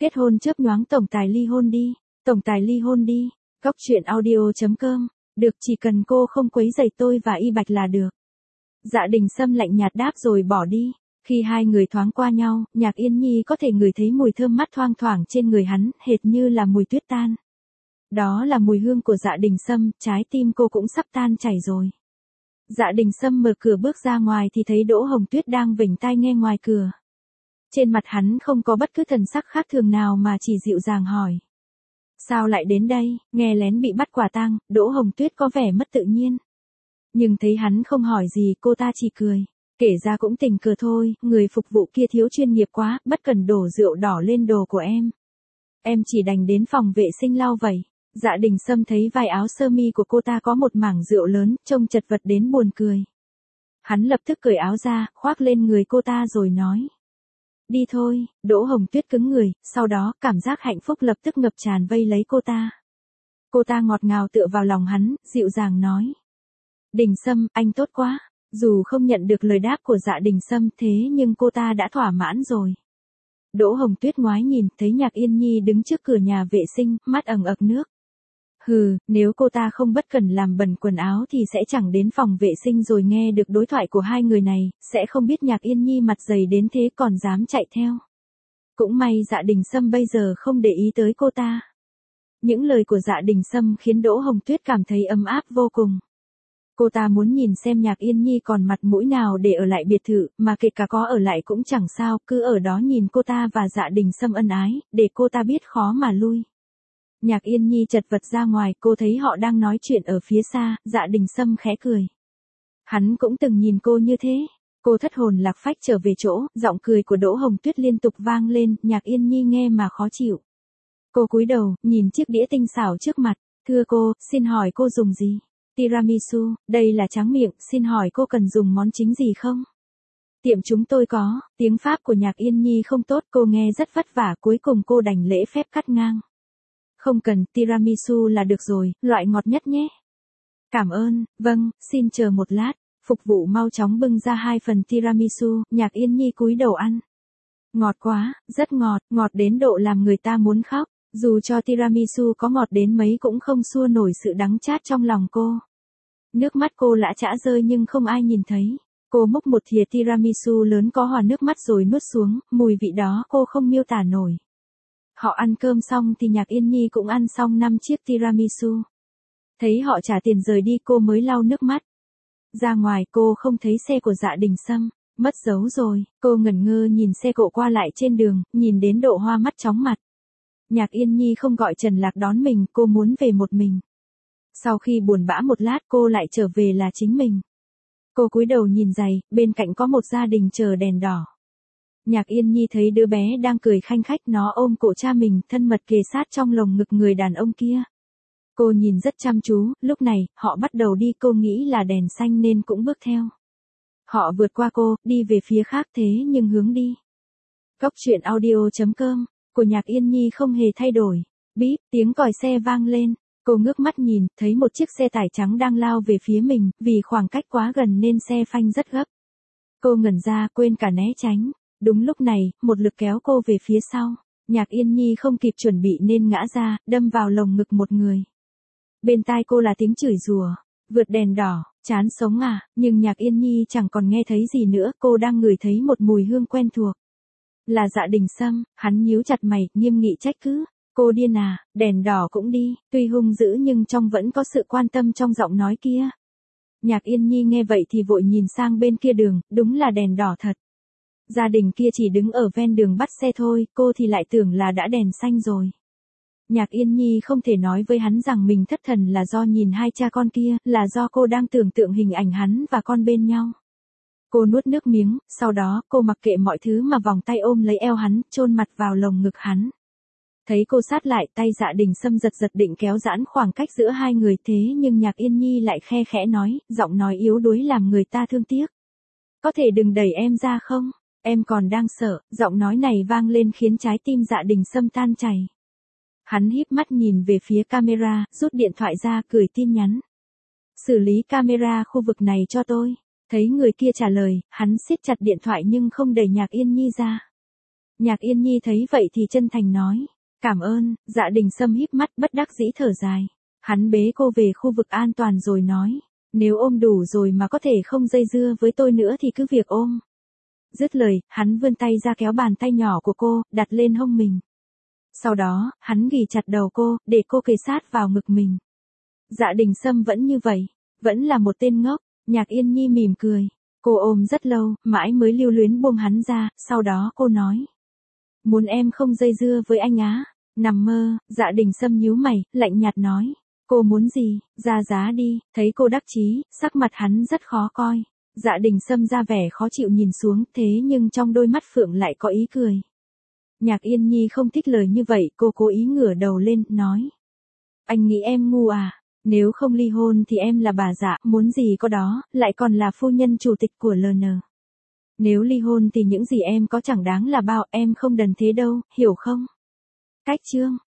Kết hôn chớp nhoáng tổng tài ly hôn đi. Tổng tài ly hôn đi. Góc truyện audio.com. Được, chỉ cần cô không quấy rầy tôi và Y Bạch là được. Dạ Đình Sâm lạnh nhạt đáp rồi bỏ đi. Khi hai người thoáng qua nhau, Nhạc Yên Nhi có thể ngửi thấy mùi thơm mát thoang thoảng trên người hắn, hệt như là mùi tuyết tan. Đó là mùi hương của Dạ Đình Sâm, trái tim cô cũng sắp tan chảy rồi. Dạ Đình Sâm mở cửa bước ra ngoài thì thấy Đỗ Hồng Tuyết đang vểnh tai nghe ngoài cửa. Trên mặt hắn không có bất cứ thần sắc khác thường nào mà chỉ dịu dàng hỏi. Sao lại đến đây? Nghe lén bị bắt quả tang, Đỗ Hồng Tuyết có vẻ mất tự nhiên. Nhưng thấy hắn không hỏi gì, cô ta chỉ cười. Kể ra cũng tình cờ thôi, người phục vụ kia thiếu chuyên nghiệp quá, bất cần đổ rượu đỏ lên đồ của em. Em chỉ đành đến phòng vệ sinh lau vậy. Dạ Đình Sâm thấy vai áo sơ mi của cô ta có một mảng rượu lớn, trông chật vật đến buồn cười. Hắn lập tức cởi áo ra, khoác lên người cô ta rồi nói. Đi thôi. Đỗ Hồng Tuyết cứng người, sau đó cảm giác hạnh phúc lập tức ngập tràn vây lấy cô ta. Cô ta ngọt ngào tựa vào lòng hắn, dịu dàng nói. Đình Sâm, anh tốt quá. Dù không nhận được lời đáp của Dạ Đình Sâm thế nhưng cô ta đã thỏa mãn rồi. Đỗ Hồng Tuyết ngoái nhìn, thấy Nhạc Yên Nhi đứng trước cửa nhà vệ sinh, mắt ẩn ực nước. Hừ, nếu cô ta không bất cẩn làm bẩn quần áo thì sẽ chẳng đến phòng vệ sinh rồi nghe được đối thoại của hai người này, sẽ không biết Nhạc Yên Nhi mặt dày đến thế còn dám chạy theo. Cũng may Dạ Đình Sâm bây giờ không để ý tới cô ta. Những lời của Dạ Đình Sâm khiến Đỗ Hồng Tuyết cảm thấy ấm áp vô cùng. Cô ta muốn nhìn xem Nhạc Yên Nhi còn mặt mũi nào để ở lại biệt thự, mà kể cả có ở lại cũng chẳng sao, cứ ở đó nhìn cô ta và Dạ Đình Sâm ân ái, để cô ta biết khó mà lui. Nhạc Yên Nhi chật vật ra ngoài, cô thấy họ đang nói chuyện ở phía xa, Dạ Đình Sâm khẽ cười. Hắn cũng từng nhìn cô như thế. Cô thất hồn lạc phách trở về chỗ, giọng cười của Đỗ Hồng Tuyết liên tục vang lên, Nhạc Yên Nhi nghe mà khó chịu. Cô cúi đầu, nhìn chiếc đĩa tinh xảo trước mặt, thưa cô, xin hỏi cô dùng gì? Tiramisu, đây là tráng miệng, xin hỏi cô cần dùng món chính gì không? Tiệm chúng tôi có. Tiếng Pháp của Nhạc Yên Nhi không tốt, cô nghe rất vất vả, cuối cùng cô đành lễ phép cắt ngang. Không cần, tiramisu là được rồi, loại ngọt nhất nhé. Cảm ơn, vâng, xin chờ một lát. Phục vụ mau chóng bưng ra 2 phần tiramisu, Nhạc Yên Nhi cúi đầu ăn. Ngọt quá, rất ngọt, ngọt đến độ làm người ta muốn khóc. Dù cho tiramisu có ngọt đến mấy cũng không xua nổi sự đắng chát trong lòng cô. Nước mắt cô lã chã rơi nhưng không ai nhìn thấy. Cô múc một thìa tiramisu lớn có hòa nước mắt rồi nuốt xuống, mùi vị đó cô không miêu tả nổi. Họ ăn cơm xong thì Nhạc Yên Nhi cũng ăn xong 5 chiếc tiramisu. Thấy họ trả tiền rời đi cô mới lau nước mắt. Ra ngoài cô không thấy xe của Dạ Đình Sâm, mất dấu rồi, cô ngẩn ngơ nhìn xe cộ qua lại trên đường, nhìn đến độ hoa mắt chóng mặt. Nhạc Yên Nhi không gọi Trần Lạc đón mình, cô muốn về một mình. Sau khi buồn bã một lát cô lại trở về là chính mình. Cô cúi đầu nhìn giày, bên cạnh có một gia đình chờ đèn đỏ. Nhạc Yên Nhi thấy đứa bé đang cười khanh khách, nó ôm cổ cha mình, thân mật kề sát trong lồng ngực người đàn ông kia. Cô nhìn rất chăm chú, lúc này, họ bắt đầu đi, cô nghĩ là đèn xanh nên cũng bước theo. Họ vượt qua cô, đi về phía khác thế nhưng hướng đi. Góc truyện audio.com, của Nhạc Yên Nhi không hề thay đổi. Bíp, tiếng còi xe vang lên. Cô ngước mắt nhìn, thấy một chiếc xe tải trắng đang lao về phía mình, vì khoảng cách quá gần nên xe phanh rất gấp. Cô ngẩn ra, quên cả né tránh. Đúng lúc này, một lực kéo cô về phía sau. Nhạc Yên Nhi không kịp chuẩn bị nên ngã ra, đâm vào lồng ngực một người. Bên tai cô là tiếng chửi rủa. Vượt đèn đỏ, chán sống à, nhưng Nhạc Yên Nhi chẳng còn nghe thấy gì nữa, cô đang ngửi thấy một mùi hương quen thuộc. Là Dạ Đình Sâm, hắn nhíu chặt mày, nghiêm nghị trách cứ. Cô điên à, đèn đỏ cũng đi, tuy hung dữ nhưng trong vẫn có sự quan tâm trong giọng nói kia. Nhạc Yên Nhi nghe vậy thì vội nhìn sang bên kia đường, đúng là đèn đỏ thật. Gia đình kia chỉ đứng ở ven đường bắt xe thôi, cô thì lại tưởng là đã đèn xanh rồi. Nhạc Yên Nhi không thể nói với hắn rằng mình thất thần là do nhìn hai cha con kia, là do cô đang tưởng tượng hình ảnh hắn và con bên nhau. Cô nuốt nước miếng, sau đó cô mặc kệ mọi thứ mà vòng tay ôm lấy eo hắn, chôn mặt vào lồng ngực hắn. Thấy cô sát lại, tay Dạ Đình Sâm giật giật định kéo giãn khoảng cách giữa hai người, thế nhưng Nhạc Yên Nhi lại khe khẽ nói, giọng nói yếu đuối làm người ta thương tiếc. Có thể đừng đẩy em ra không? Em còn đang sợ. Giọng nói này vang lên khiến trái tim Dạ Đình Sâm tan chảy. Hắn híp mắt nhìn về phía camera, rút điện thoại ra, gửi tin nhắn. Xử lý camera khu vực này cho tôi. Thấy người kia trả lời, hắn siết chặt điện thoại nhưng không đẩy Nhạc Yên Nhi ra. Nhạc Yên Nhi thấy vậy thì chân thành nói. Cảm ơn, Dạ Đình Sâm híp mắt bất đắc dĩ thở dài. Hắn bế cô về khu vực an toàn rồi nói. Nếu ôm đủ rồi mà có thể không dây dưa với tôi nữa thì cứ việc ôm. Dứt lời, hắn vươn tay ra kéo bàn tay nhỏ của cô, đặt lên hông mình. Sau đó, hắn ghì chặt đầu cô, để cô kề sát vào ngực mình. Dạ Đình Sâm vẫn như vậy, vẫn là một tên ngốc. Nhạc Yên Nhi mỉm cười. Cô ôm rất lâu, mãi mới lưu luyến buông hắn ra, sau đó cô nói. Muốn em không dây dưa với anh á. Nằm mơ, Dạ Đình Sâm nhíu mày, lạnh nhạt nói. Cô muốn gì, ra giá đi. Thấy cô đắc chí, sắc mặt hắn rất khó coi. Dạ Đình Sâm ra vẻ khó chịu nhìn xuống, thế nhưng trong đôi mắt Phượng lại có ý cười. Nhạc Yên Nhi không thích lời như vậy, cô cố ý ngửa đầu lên, nói. Anh nghĩ em ngu à? Nếu không ly hôn thì em là bà Dạ, muốn gì có đó, lại còn là phu nhân chủ tịch của LN. Nếu ly hôn thì những gì em có chẳng đáng là bao, em không đần thế đâu, hiểu không? Cách chương